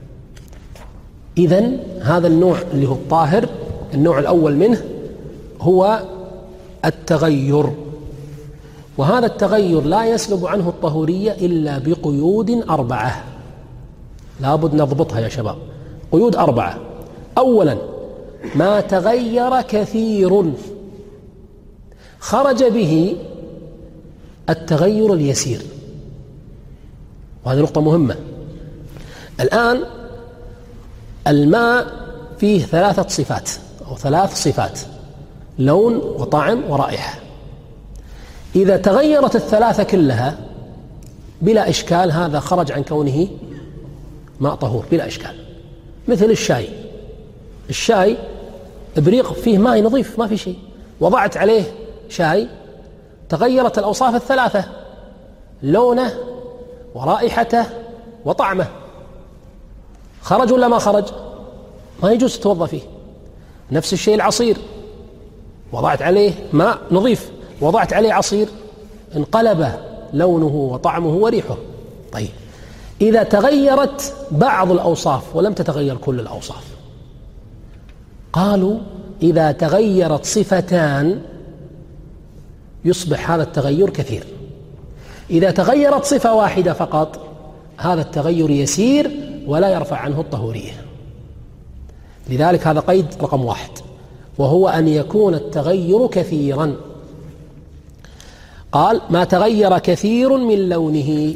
إذن هذا النوع اللي هو الطاهر، النوع الأول منه هو التغير، وهذا التغير لا يسلب عنه الطهورية إلا بقيود أربعة، لابد نضبطها يا شباب. قيود أربعة: أولا ما تغير كثير خرج به التغير اليسير، وهذه نقطة مهمة. الآن الماء فيه ثلاثة صفات أو ثلاث صفات: لون وطعم ورائحة. إذا تغيرت الثلاثة كلها بلا إشكال هذا خرج عن كونه ماء طهور بلا إشكال. مثل الشاي، الشاي إبريق فيه ماء نظيف ما في شيء، وضعت عليه شاي تغيرت الأوصاف الثلاثة: لونه ورائحته وطعمه، خرج ولا ما خرج؟ ما يجوز تتوضأ فيه. نفس الشيء العصير، وضعت عليه ماء نظيف وضعت عليه عصير انقلب لونه وطعمه وريحه. طيب إذا تغيرت بعض الأوصاف ولم تتغير كل الأوصاف، قالوا إذا تغيرت صفتان يصبح هذا التغير كثير، إذا تغيرت صفة واحدة فقط هذا التغير يسير ولا يرفع عنه الطهورية. لذلك هذا قيد رقم واحد، وهو أن يكون التغير كثيرا. قال ما تغير كثير من لونه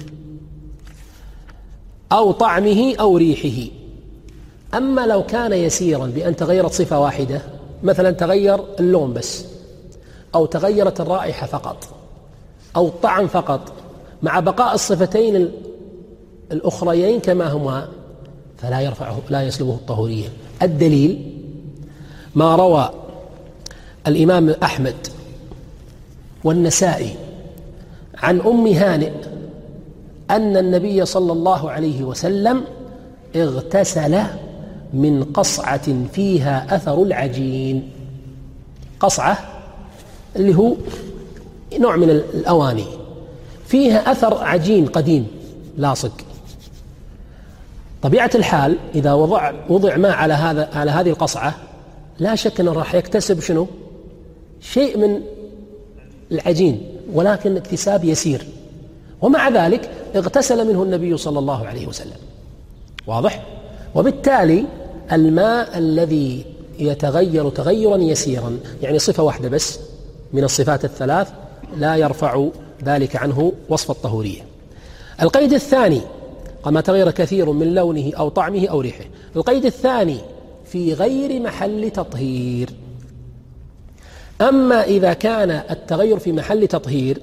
أو طعمه أو ريحه. أما لو كان يسيرا بأن تغيرت صفة واحدة، مثلا تغير اللون بس، أو تغيرت الرائحة فقط، أو الطعم فقط، مع بقاء الصفتين الأخريين كما هما، فلا يرفعه لا يسلبه الطهورية. الدليل ما روى الإمام أحمد والنسائي عن أم هانئ أن النبي صلى الله عليه وسلم اغتسل من قصعة فيها أثر العجين. قصعة اللي هو نوع من الأواني فيها أثر عجين قديم لاصق. طبيعة الحال إذا وضع وضع ماء على هذا على هذه القصعة لا شك أنه راح يكتسب شنو؟ شيء من العجين، ولكن اكتساب يسير، ومع ذلك اغتسل منه النبي صلى الله عليه وسلم. واضح؟ وبالتالي الماء الذي يتغير تغيرا يسيرا، يعني صفة واحدة بس من الصفات الثلاث، لا يرفع ذلك عنه وصف الطهورية. القيد الثاني قال ما تغير كثير من لونه أو طعمه أو ريحه. القيد الثاني في غير محل تطهير. أما إذا كان التغير في محل تطهير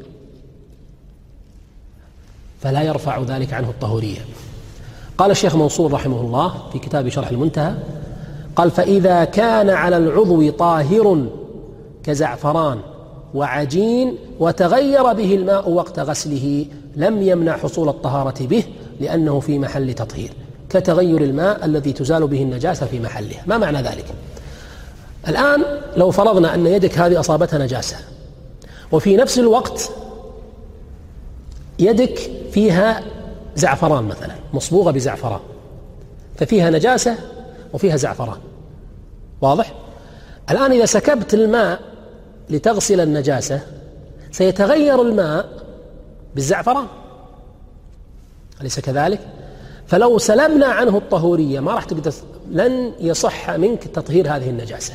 فلا يرفع ذلك عنه الطهورية. قال الشيخ منصور رحمه الله في كتاب شرح المنتهى، قال فإذا كان على العضو طاهر كزعفران وعجين وتغير به الماء وقت غسله لم يمنع حصول الطهارة به لأنه في محل تطهير، كتغير الماء الذي تزال به النجاسة في محله. ما معنى ذلك؟ الآن لو فرضنا أن يدك هذه أصابتها نجاسة، وفي نفس الوقت يدك فيها زعفران مثلا مصبوغة بزعفران، ففيها نجاسة وفيها زعفران. واضح؟ الآن إذا سكبت الماء لتغسل النجاسة سيتغير الماء بالزعفران، أليس كذلك؟ فلو سلبنا عنه الطهورية ما راح تقدر، لن يصح منك تطهير هذه النجاسة.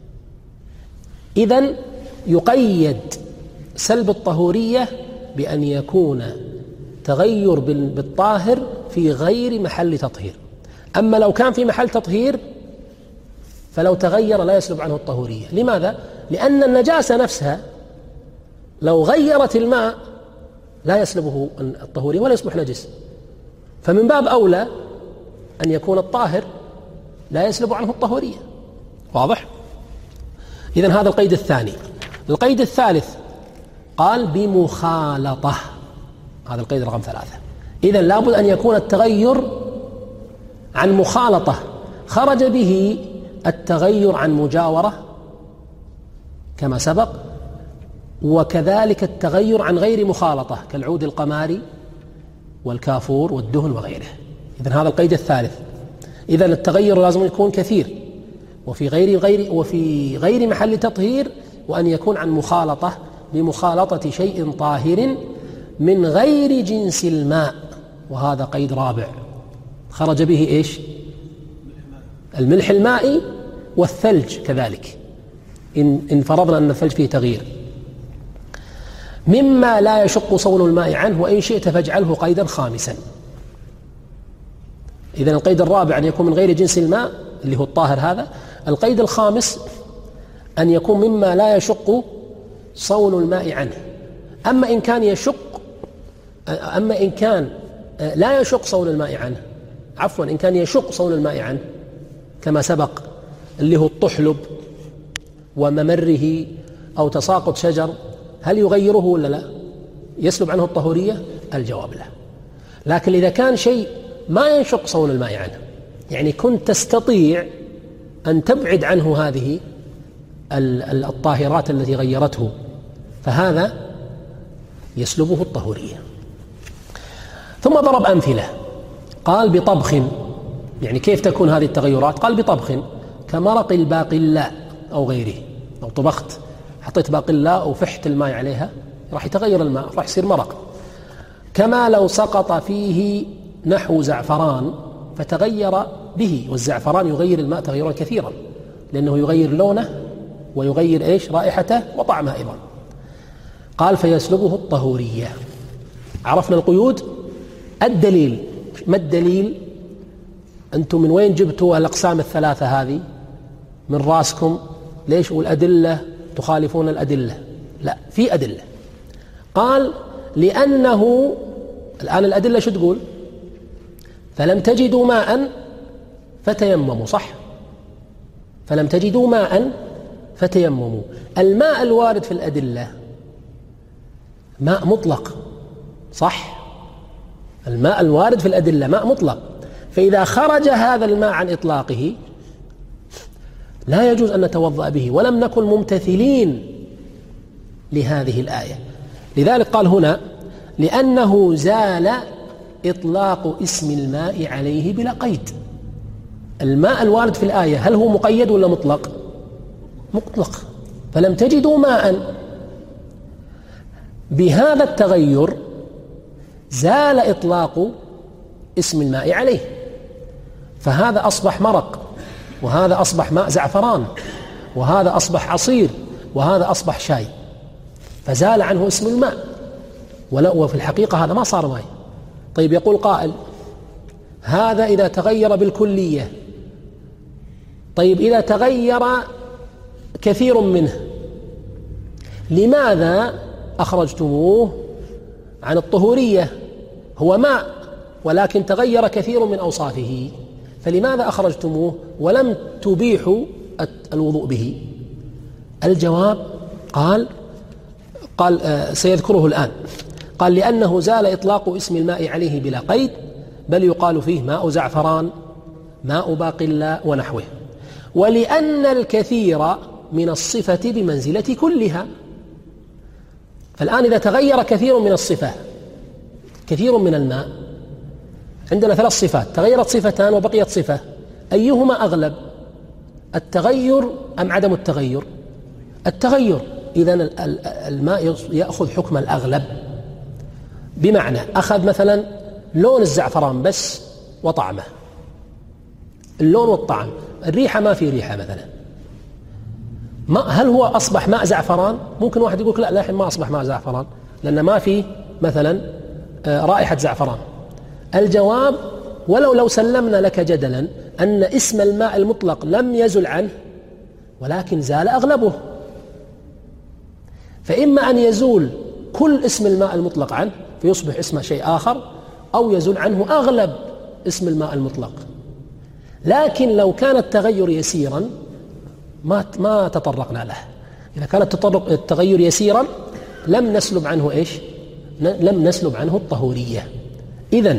إذن يقيد سلب الطهورية بأن يكون تغير بالطاهر في غير محل تطهير. أما لو كان في محل تطهير فلو تغير لا يسلب عنه الطهورية. لماذا؟ لأن النجاسة نفسها لو غيرت الماء لا يسلبه الطهورية ولا يصبح نجس، فمن باب أولى أن يكون الطاهر لا يسلب عنه الطهورية. واضح؟ إذن هذا القيد الثاني. القيد الثالث قال بمخالطة، هذا القيد رقم ثلاثة. إذن لابد أن يكون التغير عن مخالطة خرج به التغير عن مجاورة كما سبق، وكذلك التغير عن غير مخالطة كالعود القماري والكافور والدهن وغيره. إذن هذا القيد الثالث. إذن التغير لازم يكون كثير وفي غير غير وفي غير محل تطهير، وأن يكون عن مخالطة بمخالطة شيء طاهر من غير جنس الماء، وهذا قيد رابع خرج به إيش؟ الملح المائي والثلج كذلك، إن, إن فرضنا أن الثلج فيه تغيير، مما لا يشق صون الماء عنه، وإن شئت فاجعله قيدا خامسا. إذن القيد الرابع أن يكون من غير جنس الماء اللي هو الطاهر هذا. القيد الخامس أن يكون مما لا يشق صون الماء عنه. أما إن كان يشق أما إن كان لا يشق صون الماء عنه عفوا إن كان يشق صون الماء عنه كما سبق اللي هو الطحلب وممره أو تساقط شجر، هل يغيره ولا لا؟ يسلب عنه الطهورية؟ الجواب لا. لكن إذا كان شيء ما ينشق صون الماء عنه، يعني كنت تستطيع أن تبعد عنه هذه الطاهرات التي غيرته فهذا يسلبه الطهورية. ثم ضرب أمثلة، قال بطبخ، يعني كيف تكون هذه التغيرات؟ قال بطبخ كمرق الباقلاء أو غيره. لو طبخت حطيت باقلاء وفحت الماء عليها راح يتغير الماء، راح يصير مرق. كما لو سقط فيه نحو زعفران فتغير به، والزعفران يغير الماء تغيرا كثيرا لأنه يغير لونه ويغير إيش؟ رائحته وطعمه أيضا. قال فيسلبه الطهورية. عرفنا القيود. الدليل، ما الدليل؟ أنتم من وين جبتوا الأقسام الثلاثة هذه؟ من راسكم؟ ليش؟ والأدلة تخالفون الأدلة؟ لا، في أدلة. قال لأنه الآن الأدلة شو تقول؟ فلم تجدوا ماء فتيمموا، صح؟ فلم تجدوا ماء فتيمموا. الماء الوارد في الأدلة ماء مطلق، صح؟ الماء الوارد في الأدلة ماء مطلق، فإذا خرج هذا الماء عن إطلاقه لا يجوز أن نتوضأ به، ولم نكن ممتثلين لهذه الآية. لذلك قال هنا لأنه زال إطلاق اسم الماء عليه بلا قيد. الماء الوارد في الآية هل هو مقيد ولا مطلق؟ مطلق. فلم تجدوا ماء، بهذا التغير زال إطلاق اسم الماء عليه، فهذا أصبح مرق، وهذا أصبح ماء زعفران، وهذا أصبح عصير، وهذا أصبح شاي، فزال عنه اسم الماء، وفي الحقيقة هذا ما صار ماء. طيب يقول قائل هذا إذا تغير بالكلية، طيب إذا تغير كثير منه لماذا أخرجتموه عن الطهورية؟ هو ماء ولكن تغير كثير من أوصافه، فلماذا أخرجتموه ولم تبيحوا الوضوء به؟ الجواب قال قال آه سيذكره الآن. قال لأنه زال إطلاق اسم الماء عليه بلا قيد، بل يقال فيه ماء زعفران، ماء باقلاء ونحوه، ولأن الكثير من الصفة بمنزلة كلها. فالآن إذا تغير كثير من الصفة، كثير من الماء، عندنا ثلاث صفات، تغيرت صفتان وبقيت صفة، أيهما أغلب؟ التغير أم عدم التغير؟ التغير. إذن الماء يأخذ حكم الأغلب، بمعنى أخذ مثلا لون الزعفران بس وطعمه، اللون والطعم، الريحة ما في ريحة مثلا، ما هل هو أصبح ماء زعفران؟ ممكن واحد يقول لا لا ما أصبح ماء زعفران لأن ما في مثلا رائحة زعفران. الجواب ولو لو سلمنا لك جدلا أن اسم الماء المطلق لم يزل عنه ولكن زال أغلبه، فإما أن يزول كل اسم الماء المطلق عنه فيصبح اسمه شيء آخر، أو يزول عنه أغلب اسم الماء المطلق. لكن لو كان التغير يسيرا ما ما تطرقنا له. إذا كان التغير يسيرا لم نسلب عنه إيش؟ لم نسلب عنه الطهورية. إذن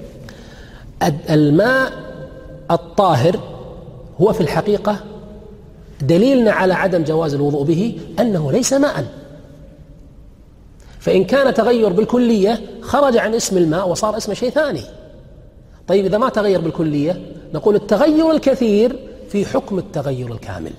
الماء الطاهر هو في الحقيقة دليلنا على عدم جواز الوضوء به أنه ليس ماء، فإن كان تغير بالكلية خرج عن اسم الماء وصار اسم شيء ثاني. طيب إذا ما تغير بالكلية نقول التغير الكثير في حكم التغير الكامل،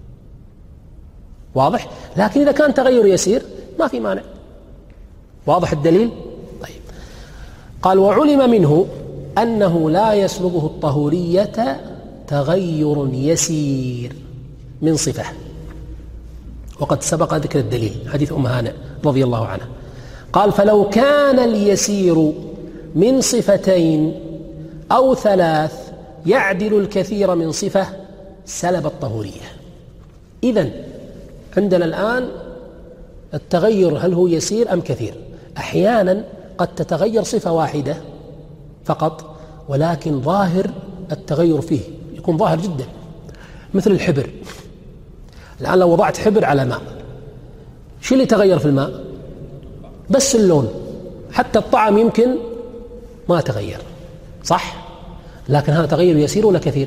واضح؟ لكن إذا كان تغير يسير ما في مانع. واضح الدليل؟ طيب قال وعلم منه أنه لا يسلبه الطهورية تغير يسير من صفة، وقد سبق ذكر الدليل حديث أم هانئ رضي الله عنها. قال فلو كان اليسير من صفتين أو ثلاث يعدل الكثير من صفة سلب الطهورية. إذن عندنا الآن التغير هل هو يسير أم كثير؟ أحيانا قد تتغير صفة واحدة فقط ولكن ظاهر التغير فيه يكون ظاهر جدا، مثل الحبر. الآن لو وضعت حبر على ماء شو اللي تغير في الماء؟ بس اللون، حتى الطعم يمكن ما تغير، صح؟ لكن هذا تغير يسير ولا كثير؟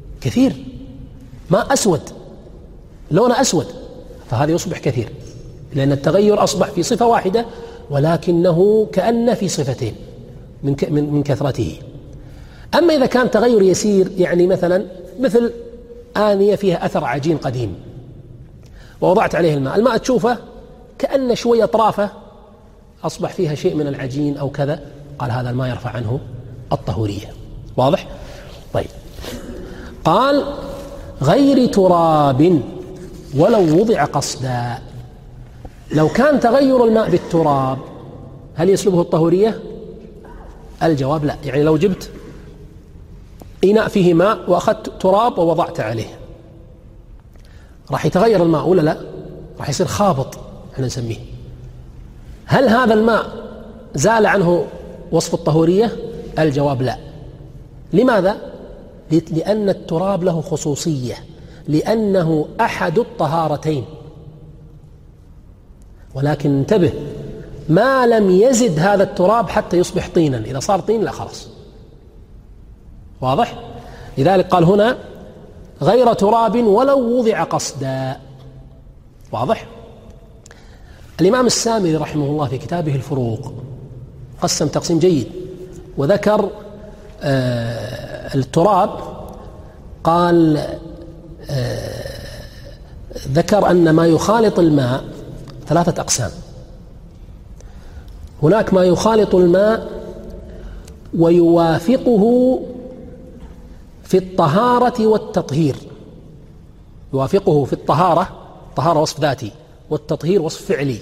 كثير. ماء أسود لونه أسود فهذا يصبح كثير. لأن التغير أصبح في صفة واحدة ولكنه كأن في صفتين من من كثرته. أما إذا كان تغير يسير، يعني مثلا مثل آنية فيها أثر عجين قديم ووضعت عليه الماء، الماء تشوفه كأن شوية أطرافه أصبح فيها شيء من العجين أو كذا، قال هذا الماء يرفع عنه الطهورية. واضح؟ طيب، قال غير تراب ولو وضع قصدا. لو كان تغير الماء بالتراب هل يسلبه الطهورية؟ الجواب لا. يعني لو جبت إناء فيه ماء وأخذت تراب ووضعت عليه راح يتغير الماء ولا لا؟ راح يصير خابط احنا نسميه. هل هذا الماء زال عنه وصف الطهورية؟ الجواب لا. لماذا؟ لأن التراب له خصوصية، لأنه أحد الطهارتين. ولكن انتبه، ما لم يزد هذا التراب حتى يصبح طينا، إذا صار طين لا خلاص. واضح؟ لذلك قال هنا غير تراب ولو وضع قصدا. واضح؟ الإمام السامري رحمه الله في كتابه الفروق قسم تقسيم جيد وذكر آه التراب، قال آه ذكر أن ما يخالط الماء ثلاثة أقسام. هناك ما يخالط الماء ويوافقه في الطهارة والتطهير، يوافقه في الطهارة، الطهارة وصف ذاتي والتطهير وصف فعلي،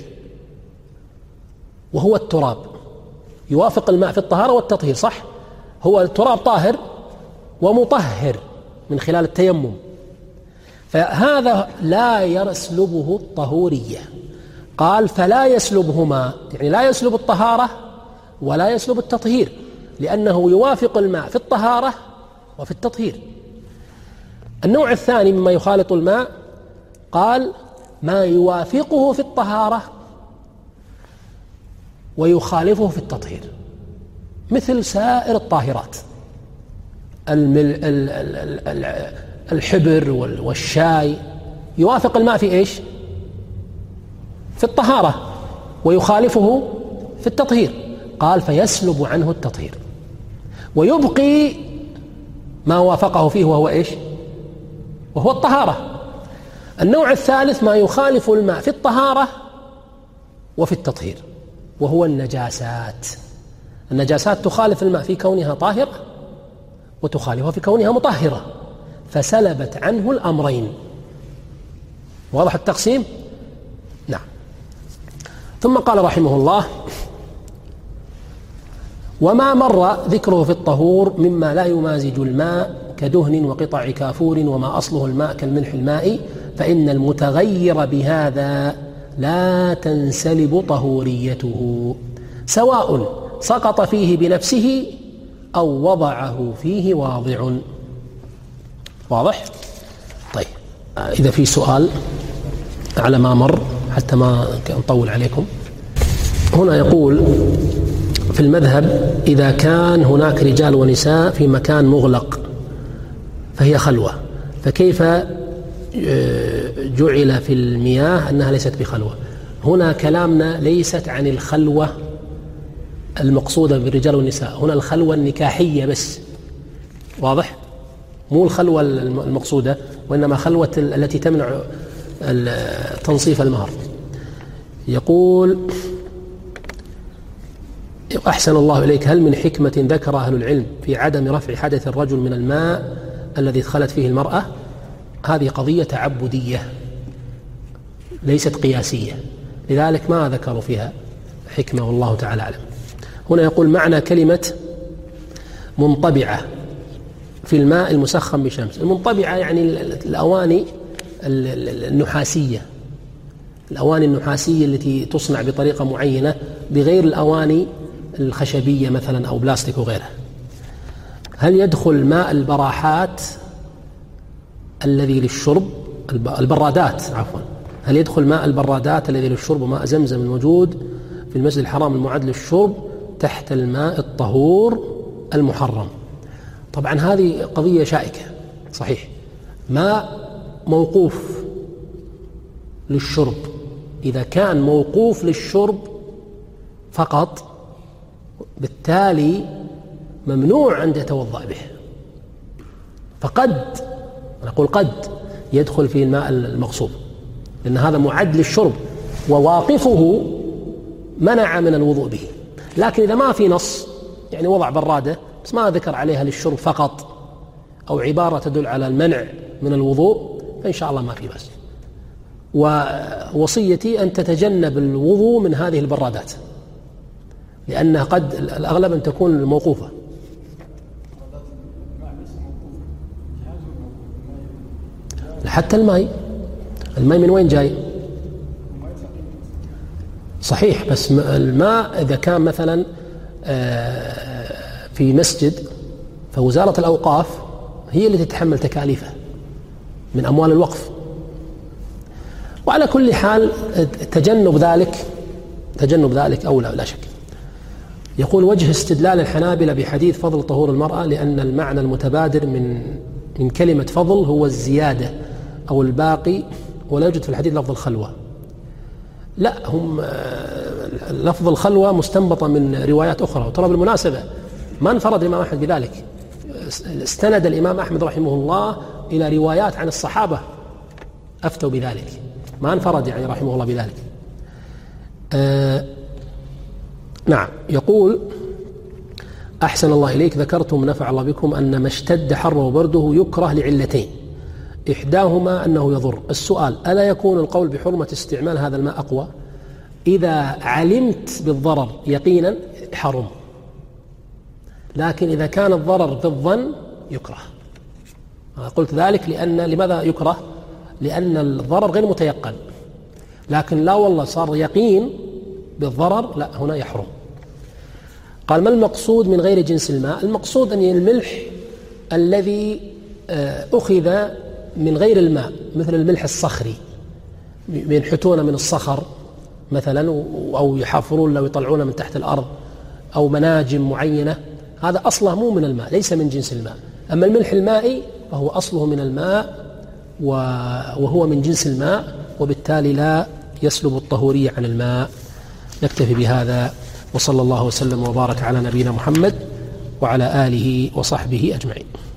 وهو التراب يوافق الماء في الطهارة والتطهير. صح؟ هو التراب طاهر ومطهر من خلال التيمم، فهذا لا يسلبه الطهورية. قال فلا يسلبهما، يعني لا يسلب الطهارة ولا يسلب التطهير، لأنه يوافق الماء في الطهارة وفي التطهير. النوع الثاني مما يخالط الماء قال ما يوافقه في الطهارة ويخالفه في التطهير، مثل سائر الطاهرات، الحبر والشاي يوافق الماء في إيش؟ في الطهارة ويخالفه في التطهير. قال فيسلب عنه التطهير ويبقي ما وافقه فيه وهو إيش؟ وهو الطهارة. النوع الثالث ما يخالف الماء في الطهارة وفي التطهير، وهو النجاسات. النجاسات تخالف الماء في كونها طاهرة وتخالفه في كونها مطهرة، فسلبت عنه الأمرين. واضح التقسيم؟ نعم. ثم قال رحمه الله وما مر ذكره في الطهور مما لا يمازج الماء كدهن وقطع كافور وما أصله الماء كالملح المائي، فإن المتغير بهذا لا تنسلب طهوريته، سواء سقط فيه بنفسه أو وضعه فيه واضع. واضح؟ طيب، إذا في سؤال على ما مر حتى ما نطول عليكم. هنا يقول في المذهب إذا كان هناك رجال ونساء في مكان مغلق فهي خلوة، فكيف جعل في المياه أنها ليست بخلوة؟ هنا كلامنا ليست عن الخلوة المقصودة بالرجال والنساء، هنا الخلوة النكاحية بس. واضح؟ مو الخلوة المقصودة، وإنما خلوة التي تمنع تنصيف المهر. يقول أحسن الله إليك، هل من حكمة ذكر أهل العلم في عدم رفع حدث الرجل من الماء الذي دخلت فيه المرأة؟ هذه قضية تعبدية ليست قياسية، لذلك ما ذكروا فيها حكمة والله تعالى أعلم. هنا يقول معنى كلمة منطبعة في الماء المسخن بشمس. المنطبعة يعني الأواني النحاسية، الأواني النحاسية التي تصنع بطريقة معينة بغير الأواني الخشبية مثلا أو بلاستيك وغيرها. هل يدخل ماء البراحات الذي للشرب، البرادات عفوا هل يدخل ماء البرادات الذي للشرب وماء زمزم الموجود في المسجد الحرام المعد للشرب تحت الماء الطهور المحرم؟ طبعا هذه قضية شائكة. صحيح، ماء موقوف للشرب إذا كان موقوف للشرب فقط بالتالي ممنوع أن يتوضأ به، فقد نقول قد يدخل في الماء المغصوب لأن هذا معد للشرب وواقفه منع من الوضوء به. لكن إذا ما في نص يعني وضع برادة بس ما ذكر عليها للشرب فقط أو عبارة تدل على المنع من الوضوء فإن شاء الله ما في بأس. ووصيتي أن تتجنب الوضوء من هذه البرادات لأنها قد الأغلب أن تكون موقوفة. حتى الماء الماء من وين جاي؟ صحيح، بس الماء إذا كان مثلا في مسجد فوزارة الأوقاف هي اللي تتحمل تكاليفه من أموال الوقف. وعلى كل حال تجنب ذلك تجنب ذلك أولى لا شك. يقول وجه استدلال الحنابلة بحديث فضل طهور المرأة لأن المعنى المتبادر من من كلمة فضل هو الزيادة أو الباقي ولا يوجد في الحديث لفظ الخلوة. لا، هم لفظ الخلوة مستنبطة من روايات أخرى. وترى بالمناسبة ما انفرد الإمام أحمد بذلك، استند الإمام أحمد رحمه الله إلى روايات عن الصحابة أفتوا بذلك، ما انفرد يعني رحمه الله بذلك. آه نعم. يقول أحسن الله إليك، ذكرتم نفع الله بكم أن ما اشتد حره وبرده يكره لعلتين، إحداهما أنه يضر. السؤال: ألا يكون القول بحرمة استعمال هذا الماء أقوى؟ إذا علمت بالضرر يقينا حرم، لكن إذا كان الضرر بالظن يكره. قلت ذلك لأن لماذا يكره؟ لأن الضرر غير متيقن، لكن لا والله صار يقين بالضرر، لا هنا يحرم. قال: ما المقصود من غير جنس الماء؟ المقصود أن الملح الذي أخذ من غير الماء مثل الملح الصخري، ينحتون من الصخر مثلا أو يحافرون لو يطلعون من تحت الأرض أو مناجم معينة، هذا أصله مو من الماء، ليس من جنس الماء. أما الملح المائي فهو أصله من الماء وهو من جنس الماء، وبالتالي لا يسلب الطهورية عن الماء. نكتفي بهذا، وصلى الله وسلم وبارك على نبينا محمد وعلى آله وصحبه أجمعين.